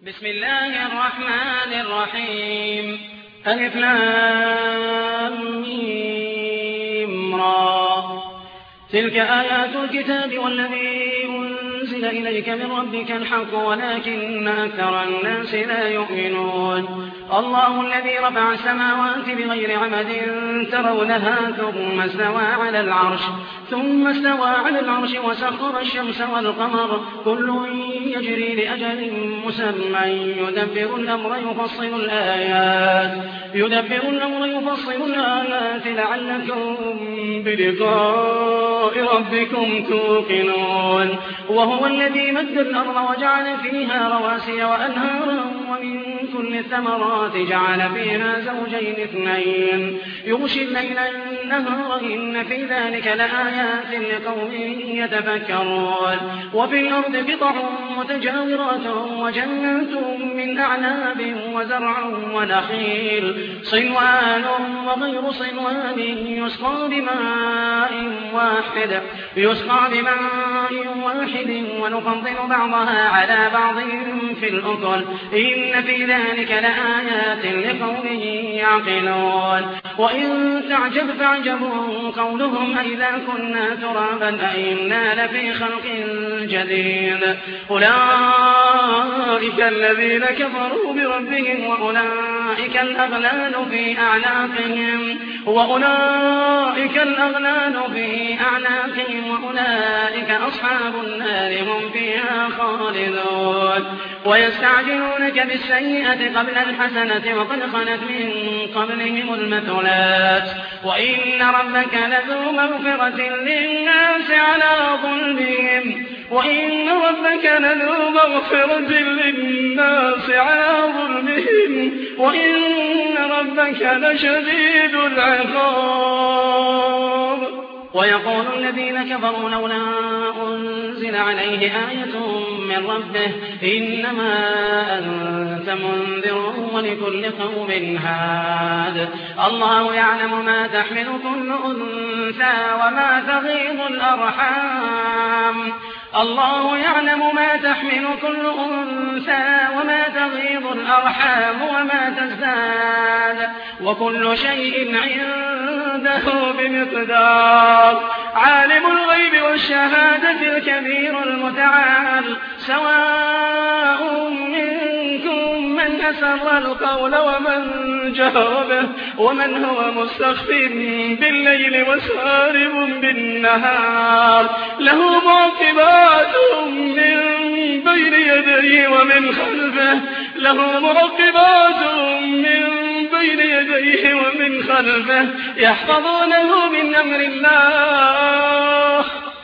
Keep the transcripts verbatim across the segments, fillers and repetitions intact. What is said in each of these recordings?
بسم الله الرحمن الرحيم ألف لام ميم را تلك آيات الكتاب والذي أنزل إليك من ربك الحق ولكن أكثر الناس لا يؤمنون الله الذي رفع السماوات بغير عمد ترونها ثم استوى على العرش ثم استوى على العرش وسخر الشمس والقمر كل يجري لأجل مسمى يدبر الأمر يفصل الآيات يدبر الأمر يفصل الآيات لعلكم بلقاء ربكم توقنون وهو الذي مد الأرض وجعل فيها رواسي وأنهارا ومن كل الثمرات جعل فيها زوجين اثنين يغشي الليل النهار إن في ذلك لآيات لقوم يتفكرون وفي الأرض قطع متجاورات وجنات من أعناب وزرع ونخيل صنوان وغير صنوان يسقى بماء واحد يسقى بماء واحد ونفضل بعضها على بعض في الأكل إن في ذلك لآيات لقوم يعقلون وإن تعجب فاعجب قولهم أئذا كنا ترابا أئنا لفي خلق جديد أولئك الذين كفروا بربهم وأولئك الأغلال في أعناقهم وأولئك الأغلال في أعناقهم وأولئك أصحاب النار هم فيها خالدون ويستعجلونك بالسيئة قبل الحسنة وقد خلت من قبلهم المثلات وإن ربك لذو مغفرة للناس على ظلمهم وإن ربك لذو مغفرة للناس على ظلمهم وإن ربك لشديد العقاب ويقول الذين كفروا لولا أنزل عليه آية من ربه إنما أنت منذر ولكل قوم هاد الله يعلم ما تحمل كل أنثى وما تغيض الأرحام الله يعلم ما تحمل كل أنثى وما تغيض الأرحام وما تزداد وكل شيء عنده بمقدار عالم الغيب والشهادة الكبير المتعال سواء منكم من أسر القول ومن جهر به ومن هو مستخف بالليل وسارب بالنهار له معقبات من بين يديه ومن خلفه له معقبات من بين يديه ومن خلفه يحفظونه من أمر الله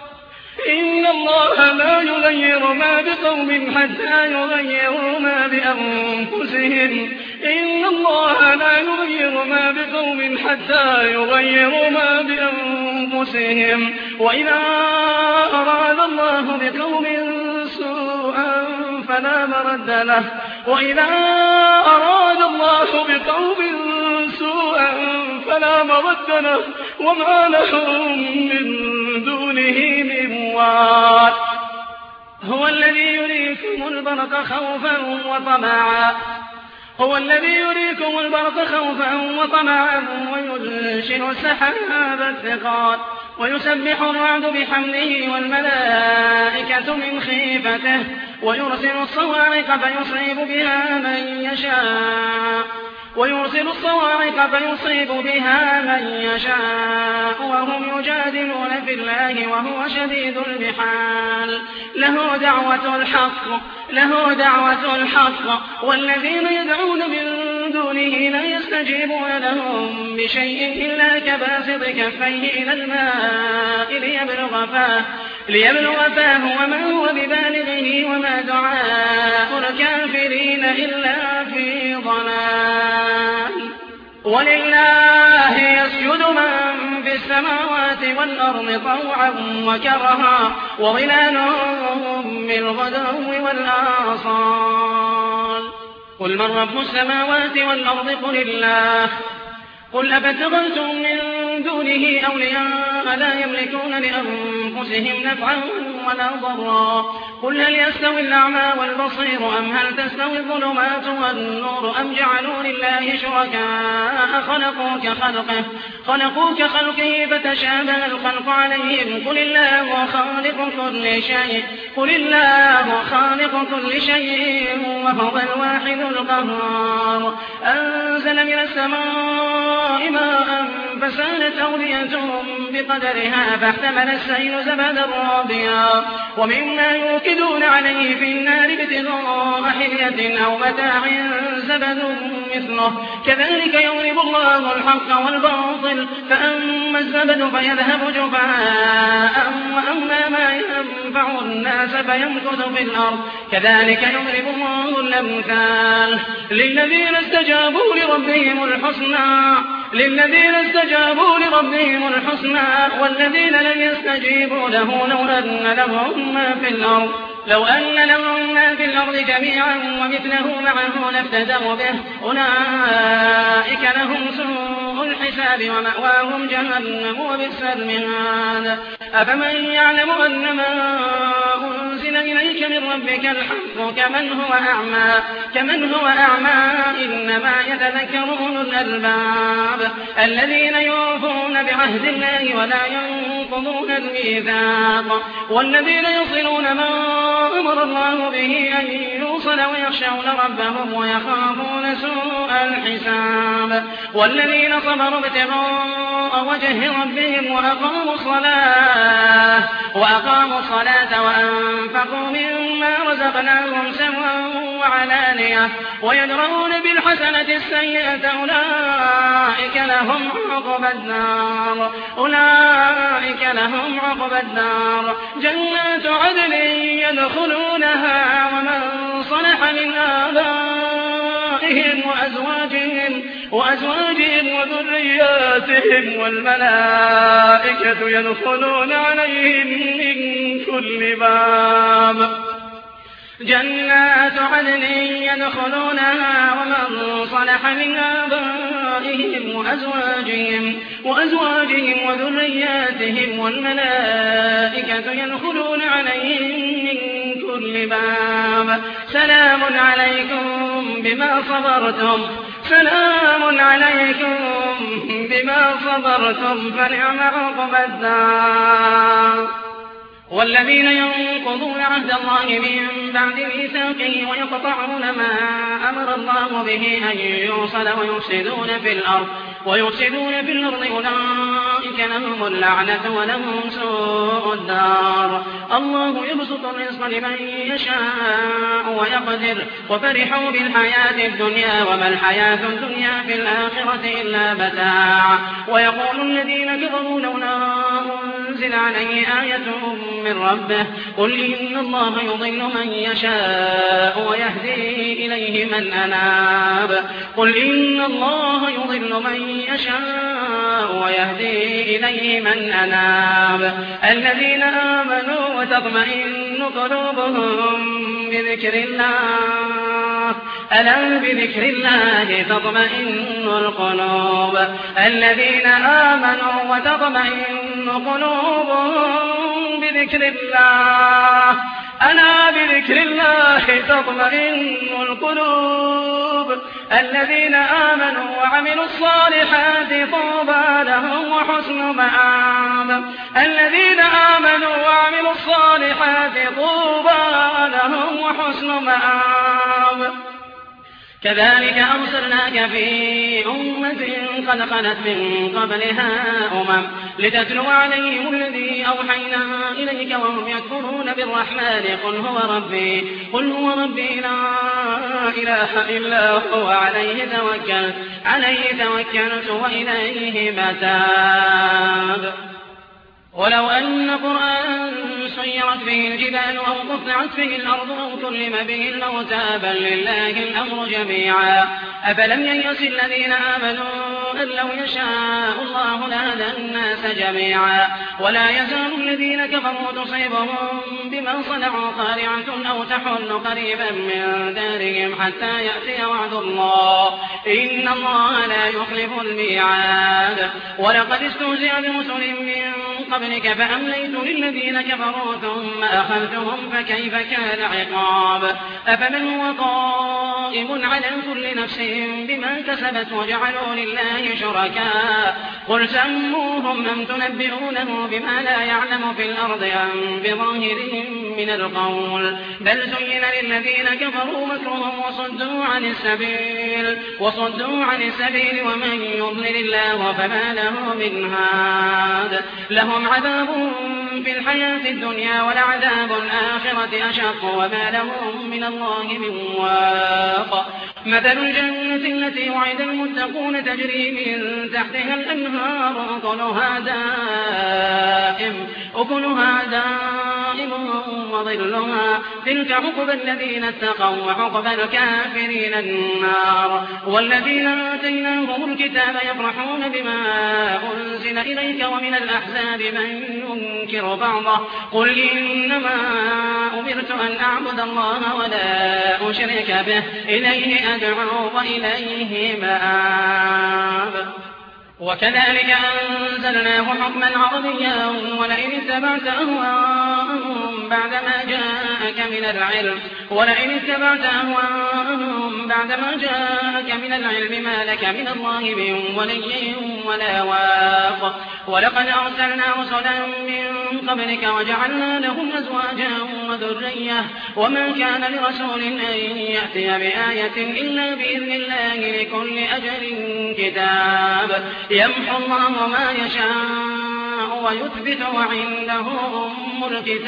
إن الله لا يغير ما بقوم حتى يغيروا ما بأنفسهم إن الله لا يغير ما بقوم حتى يغيروا ما بأنفسهم وإذا أراد الله بقوم سوءا فلا مرد له وإذا أراد الله بقوم سوءا فلا مرد له وما لهم من دونه من وال هو الذي يريكم البرق خوفا وطمعا هو الذي يريكم البرق خوفا وطمعا وينشئ السحاب الثقال ويسبح الرعد بحمده والملائكة من خيفته ويرسل الصواعق فيصيب بها من يشاء ويرسل الصواعق فيصيب بها من يشاء وهم يجادلون في الله وهو شديد المحال له دعوة الحق له دعوة الحق والذين يدعون من دونه لا يستجيبون لهم بشيء إلا كباسط كفيه إلى الماء ليبلغ فاه ليبلغ فاه وما هو ببالغه وما دعاء الكافرين إلا في ضلال ولله يسجد من في السماوات والأرض طوعا وكرها وظلالهم بالغدو والآصال قل من رب السماوات والأرض قل الله قل أفتخذتم من دونه أولياء لا يملكون لأنفسهم نفعا ولا ضرا قل هل يستوي الأعمى والبصير أم هل تستوي الظلمات والنور أم جعلوا لله شركاء خلقوا كخلقه خلقوا كخلقه فتشابه الخلق عليهم قل الله خالق كل شيء قل الله خالق كل شيء وهو الواحد القهار أنزل من السماء ماء فسالت أودية بقدرها فاحتمل السيل زبدا رابيا ومما يوقدون عليه في النار ابتغاء حلية أو متاع زبد مثله كذلك يضرب الله الحق والباطل فأما الزبد فيذهب جفاء وأما ما ينفع الناس فيمكث في الأرض كذلك يضرب الله الأمثال للذين استجابوا لربهم الحسنى للذين استجابوا لربهم الحسنى والذين لم يستجيبوا له لو أن لهم ما في الأرض لو أن لهم ما في الأرض جميعا ومثله معه لافتدوا به أولئك لهم سوء الحساب ومأواهم جهنم وبئس المهاد أفمن يعلم أن ما أنزل إليك من ربك الحق كمن هو أعمى كمن هو أعمى إنما يتذكر أولو الألباب الذين يوفون بعهد الله ولا ينقضون الميثاق والذين يصلون ما أمر الله به أن يوصل ويخشون ربهم ويخافون سوء الحساب والذين صبروا ابتغاء وجه ربهم وأقاموا الصلاة وأقاموا الصلاة وأنفقوا مما رزقناهم سرا وعلانية ويدرؤون بالحسنة السيئة أولئك لهم عقبى النار أولئك لهم عقبى النار جنات عدن يدخلونها ومن صلح من آبائهم وأزواجهم وأزواجهم وذرياتهم والملائكة يدخلون عليهم من كل باب جنات عدن يدخلونها ومن صلح من آبائهم وأزواجهم وأزواجهم وذرياتهم والملائكة يدخلون عليهم من كل باب سلام عليكم بما صبرتم سلام عليكم بما صبرتم فنعم عقبى الدار والذين ينقضون عهد الله من بعد ميثاقه ويقطعون ما أمر الله به أن يوصل ويفسدون في الأرض ويفسدون في الأرض أولئك لهم اللعنة ولهم سوء الدار الله يبسط الرزق لمن يشاء ويقدر وفرحوا بالحياة الدنيا وما الحياة الدنيا في الآخرة إلا متاع ويقول الذين كفروا لولا أنزل عليه آية من ربه قل إن الله يضل من يشاء ويهدي إليه من أناب قل إن الله يضل من يشاء ويهدي إليه من أناب الذين آمنوا وتطمئن قلوبهم بذكر الله ألا بذكر الله تطمئن القلوب الذين آمنوا وتطمئن قلوبهم بذكر الله ألا بذكر الله تطمئن القلوب الذين آمنوا وعملوا الصالحات طوبى لهم وحسن مآب الذين آمنوا وعملوا الصالحات طوبى لهم وحسن مآب كذلك أرسلناك في أمة قد خلت من قبلها أمم لتتلو عليهم الذي أوحينا إليك وهم يكفرون بالرحمن قل هو ربي قل هو ربي لا إله إلا هو عليه توكلت عليه توكلت وإليه متاب ولو أن قرآن سيرت به الجبال أو قطعت به الأرض أو كلم به الموتى بل لله الأمر جميعا أفلم ييأس الذين آمنوا أن لو يشاء الله لهدى الناس جميعا ولا يزال الذين كفروا تصيبهم بما صنعوا قارعة أو تحل قريبا من دارهم حتى يأتي وعد الله إن الله لا يخلف الميعاد ولقد استهزئ برسل من قبلك فأمليت للذين كفروا ثم أخذتهم فكيف كان عقاب أفمن هو قائم على كل نفس بما كسبت وجعلوا لله شركاء قل سموهم أم تنبئونه بما لا يعلم في الأرض أم بظاهرهم من القول بل زين للذين كفروا مكرهم وصدوا عن السبيل وصدوا عن السبيل ومن يضلل الله فما له من هاد لهم عذاب في الحياة الدنيا ولعذاب الآخرة أشق وما لهم من الله من واق مثل الجنة التي وعد المتقون تجري من تحتها الأنهار أكلها دائم أكلها دائم وظلها تلك عقبى الذين اتقوا وعقبى الكافرين النار والذين آتيناهم الكتاب يفرحون بما أنزل إليك ومن الأحزاب من ينكر بعضه قل إنما أمرت أن أعبد الله ولا أشرك به إليه أدعو وإليه مآب وكذلك أنزلناه حكما عربيا ولئن اتبعت أهواءهم بعدما جاءك من العلم ولئن اتبعت أهواءهم بعدما جاءك من العلم ما لك من الله من ولي ولا واق ولقد أرسلنا رسلا من قبلك وجعلنا لهم أزواجا وذرية وما كان لرسول أن يأتي بآية إلا بإذن الله لكل أجل كتاب يمحو الله ما يشاء ويثبت وعنده أم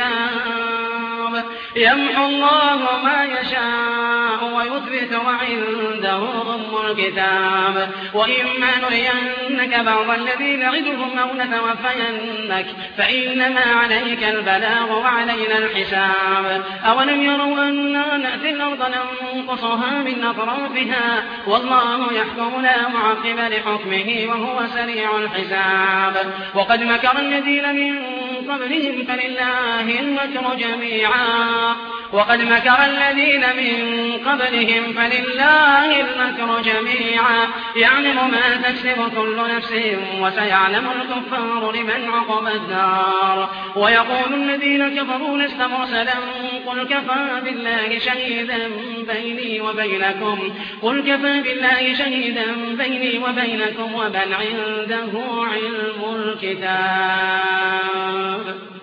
الكتاب يمحو الله ما يشاء ويثبت وعنده أم الكتاب وإما نرينك بعض الذي نعدهم أو نتوفينك فإنما عليك البلاغ وعلينا الحساب أولم يروا أنا نأتي الأرض ننقصها من أطرافها والله يحكم لا معقب لحكمه وهو سريع الحساب وقد مكر الذين من قبلهم فلله المكر جميعا وقد مكر الذين من قبلهم فلله المكر جميعا يعلم ما تكسب كل نفس وسيعلم الكفار لمن عقب الدار ويقول الذين كفروا لست مرسلا قل كفى بالله شهيدا بيني وبينكم قل كفى بالله شهيدا بيني وبينكم ومن عنده علم الكتاب